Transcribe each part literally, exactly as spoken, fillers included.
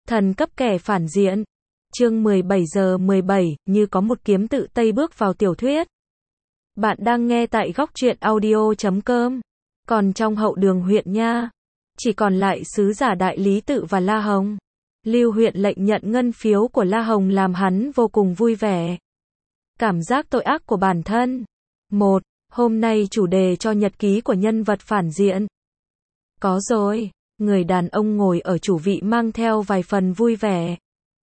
Thần cấp kẻ phản diện. Chương mười bảy giờ mười bảy, như có một kiếm tự Tây bước vào tiểu thuyết. Bạn đang nghe tại góc truyện audio chấm com. Còn trong hậu đường huyện nha, chỉ còn lại sứ giả đại lý tự và La Hồng. Lưu huyện lệnh nhận ngân phiếu của La Hồng làm hắn vô cùng vui vẻ. Cảm giác tội ác của bản thân. một. Hôm nay chủ đề cho nhật ký của nhân vật phản diện. Có rồi, người đàn ông ngồi ở chủ vị mang theo vài phần vui vẻ.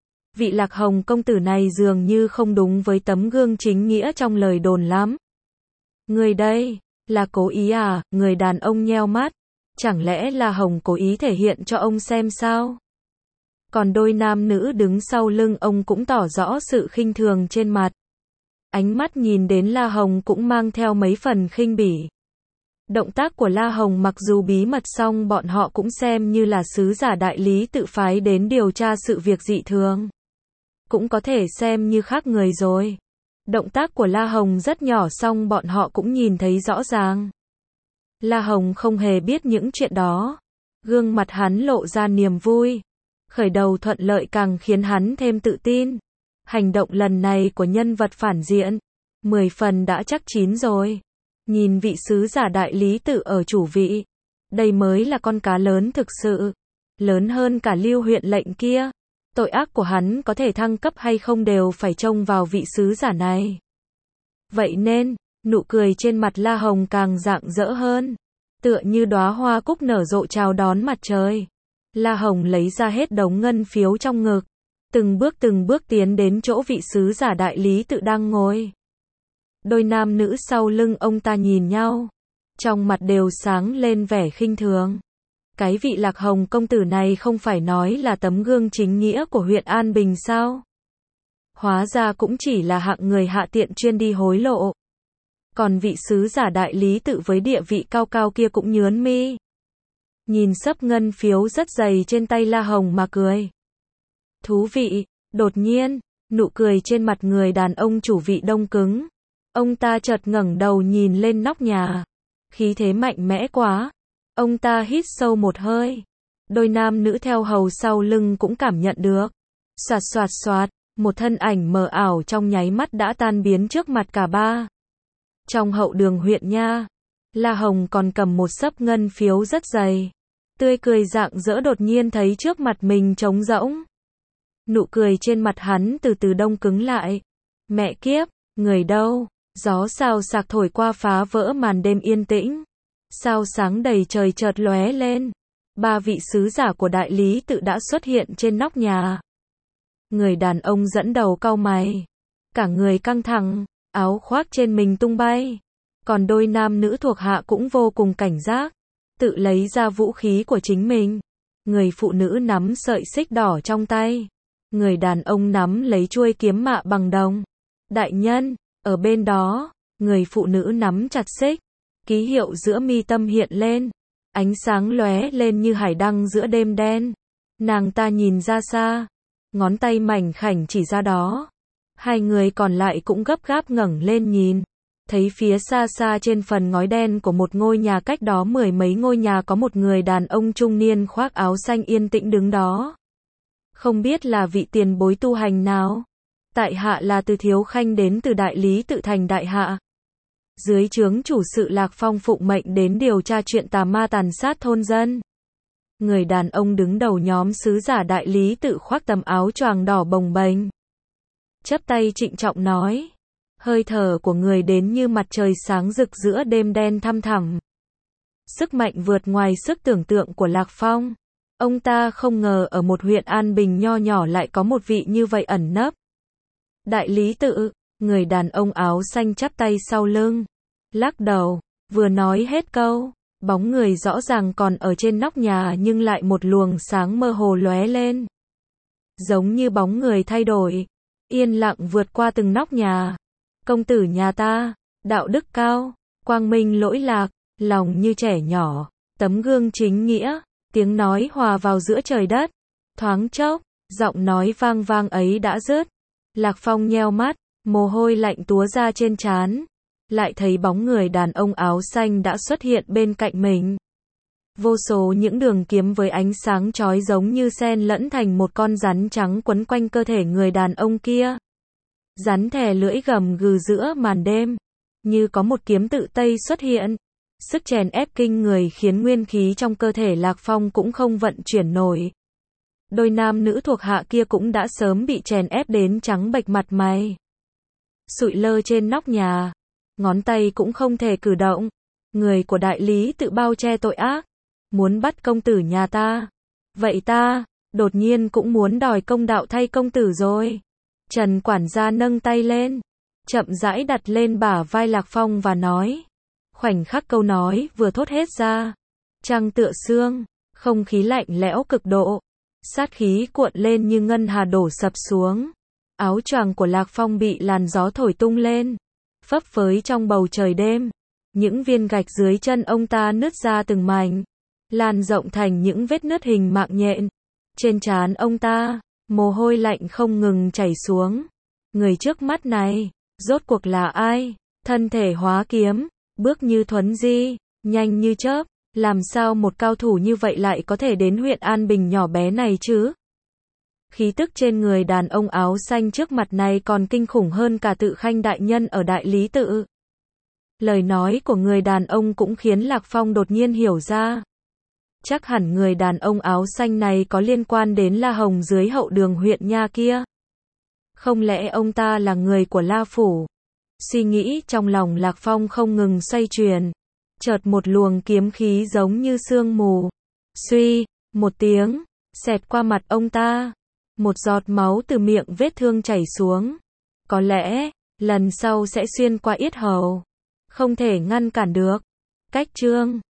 Vị Lạc Hồng công tử này dường như không đúng với tấm gương chính nghĩa trong lời đồn lắm. Người đây, là cố ý à? Người đàn ông nheo mắt. Chẳng lẽ La Hồng cố ý thể hiện cho ông xem sao? Còn đôi nam nữ đứng sau lưng ông cũng tỏ rõ sự khinh thường trên mặt. Ánh mắt nhìn đến La Hồng cũng mang theo mấy phần khinh bỉ. Động tác của La Hồng mặc dù bí mật song bọn họ cũng xem như là sứ giả đại lý tự phái đến điều tra sự việc dị thường. Cũng có thể xem như khác người rồi. Động tác của La Hồng rất nhỏ song bọn họ cũng nhìn thấy rõ ràng. La Hồng không hề biết những chuyện đó. Gương mặt hắn lộ ra niềm vui. Khởi đầu thuận lợi càng khiến hắn thêm tự tin. Hành động lần này của nhân vật phản diện, mười phần đã chắc chín rồi. Nhìn vị sứ giả đại lý tự ở chủ vị. Đây mới là con cá lớn thực sự. Lớn hơn cả Lưu huyện lệnh kia. Tội ác của hắn có thể thăng cấp hay không đều phải trông vào vị sứ giả này. Vậy nên, nụ cười trên mặt La Hồng càng rạng rỡ hơn. Tựa như đóa hoa cúc nở rộ chào đón mặt trời. La Hồng lấy ra hết đống ngân phiếu trong ngực. Từng bước từng bước tiến đến chỗ vị sứ giả đại lý tự đang ngồi. Đôi nam nữ sau lưng ông ta nhìn nhau. Trong mặt đều sáng lên vẻ khinh thường. Cái vị Lạc Hồng công tử này không phải nói là tấm gương chính nghĩa của huyện An Bình sao? Hóa ra cũng chỉ là hạng người hạ tiện chuyên đi hối lộ. Còn vị sứ giả đại lý tự với địa vị cao cao kia cũng nhướng mi. Nhìn xấp ngân phiếu rất dày trên tay La Hồng mà cười. Thú vị, đột nhiên, nụ cười trên mặt người đàn ông chủ vị đông cứng. Ông ta chợt ngẩng đầu nhìn lên nóc nhà. Khí thế mạnh mẽ quá. Ông ta hít sâu một hơi. Đôi nam nữ theo hầu sau lưng cũng cảm nhận được. Xoạt xoạt xoạt, một thân ảnh mờ ảo trong nháy mắt đã tan biến trước mặt cả ba. Trong hậu đường huyện nha, La Hồng còn cầm một xấp ngân phiếu rất dày. Tươi cười rạng rỡ đột nhiên thấy trước mặt mình trống rỗng. Nụ cười trên mặt hắn từ từ đông cứng lại. Mẹ kiếp, người đâu? Gió xào xạc thổi qua phá vỡ màn đêm yên tĩnh. Sao sáng đầy trời chợt lóe lên. Ba vị sứ giả của đại lý tự đã xuất hiện trên nóc nhà. Người đàn ông dẫn đầu cau mày. Cả người căng thẳng, áo khoác trên mình tung bay. Còn đôi nam nữ thuộc hạ cũng vô cùng cảnh giác. Tự lấy ra vũ khí của chính mình. Người phụ nữ nắm sợi xích đỏ trong tay. Người đàn ông nắm lấy chuôi kiếm mạ bằng đồng. Đại nhân, ở bên đó, người phụ nữ nắm chặt xích. Ký hiệu giữa mi tâm hiện lên. Ánh sáng lóe lên như hải đăng giữa đêm đen. Nàng ta nhìn ra xa. Ngón tay mảnh khảnh chỉ ra đó. Hai người còn lại cũng gấp gáp ngẩng lên nhìn. Thấy phía xa xa trên phần ngói đen của một ngôi nhà cách đó mười mấy ngôi nhà có một người đàn ông trung niên khoác áo xanh yên tĩnh đứng đó. Không biết là vị tiền bối tu hành nào. Tại hạ là Từ Thiếu Khanh đến từ đại lý tự thành đại hạ. Dưới trướng chủ sự Lạc Phong phụng mệnh đến điều tra chuyện tà ma tàn sát thôn dân. Người đàn ông đứng đầu nhóm sứ giả đại lý tự khoác tấm áo choàng đỏ bồng bềnh. Chắp tay trịnh trọng nói. Hơi thở của người đến như mặt trời sáng rực giữa đêm đen thăm thẳm. Sức mạnh vượt ngoài sức tưởng tượng của Lạc Phong. Ông ta không ngờ ở một huyện An Bình nho nhỏ lại có một vị như vậy ẩn nấp. Đại lý tự, người đàn ông áo xanh chắp tay sau lưng. Lắc đầu, vừa nói hết câu, bóng người rõ ràng còn ở trên nóc nhà nhưng lại một luồng sáng mơ hồ lóe lên. Giống như bóng người thay đổi, yên lặng vượt qua từng nóc nhà. Công tử nhà ta, đạo đức cao, quang minh lỗi lạc, lòng như trẻ nhỏ, tấm gương chính nghĩa, tiếng nói hòa vào giữa trời đất. Thoáng chốc, giọng nói vang vang ấy đã dứt. Lạc Phong nheo mắt, mồ hôi lạnh túa ra trên trán. Lại thấy bóng người đàn ông áo xanh đã xuất hiện bên cạnh mình. Vô số những đường kiếm với ánh sáng chói giống như xen lẫn thành một con rắn trắng quấn quanh cơ thể người đàn ông kia. Rắn thè lưỡi gầm gừ giữa màn đêm, như có một kiếm tự Tây xuất hiện. Sức chèn ép kinh người khiến nguyên khí trong cơ thể Lạc Phong cũng không vận chuyển nổi. Đôi nam nữ thuộc hạ kia cũng đã sớm bị chèn ép đến trắng bệch mặt mày. Sụi lơ trên nóc nhà, ngón tay cũng không thể cử động. Người của đại lý tự bao che tội ác, muốn bắt công tử nhà ta. Vậy ta, đột nhiên cũng muốn đòi công đạo thay công tử rồi. Trần quản gia nâng tay lên, chậm rãi đặt lên bả vai Lạc Phong và nói. Khoảnh khắc câu nói vừa thốt hết ra, trăng tựa sương, không khí lạnh lẽo cực độ, sát khí cuộn lên như ngân hà đổ sập xuống. Áo choàng của Lạc Phong bị làn gió thổi tung lên, phấp phới trong bầu trời đêm. Những viên gạch dưới chân ông ta nứt ra từng mảnh, lan rộng thành những vết nứt hình mạng nhện. Trên trán ông ta, mồ hôi lạnh không ngừng chảy xuống. Người trước mắt này, rốt cuộc là ai? Thân thể hóa kiếm, bước như thuấn di, nhanh như chớp. Làm sao một cao thủ như vậy lại có thể đến huyện An Bình nhỏ bé này chứ? Khí tức trên người đàn ông áo xanh trước mặt này còn kinh khủng hơn cả Tự Khanh đại nhân ở đại lý tự. Lời nói của người đàn ông cũng khiến Lạc Phong đột nhiên hiểu ra. Chắc hẳn người đàn ông áo xanh này có liên quan đến La Hồng dưới hậu đường huyện nha kia. Không lẽ ông ta là người của La Phủ? Suy nghĩ trong lòng Lạc Phong không ngừng xoay chuyển. Chợt một luồng kiếm khí giống như sương mù. Suy, một tiếng, xẹt qua mặt ông ta. Một giọt máu từ miệng vết thương chảy xuống. Có lẽ, lần sau sẽ xuyên qua yết hầu. Không thể ngăn cản được. Cách chương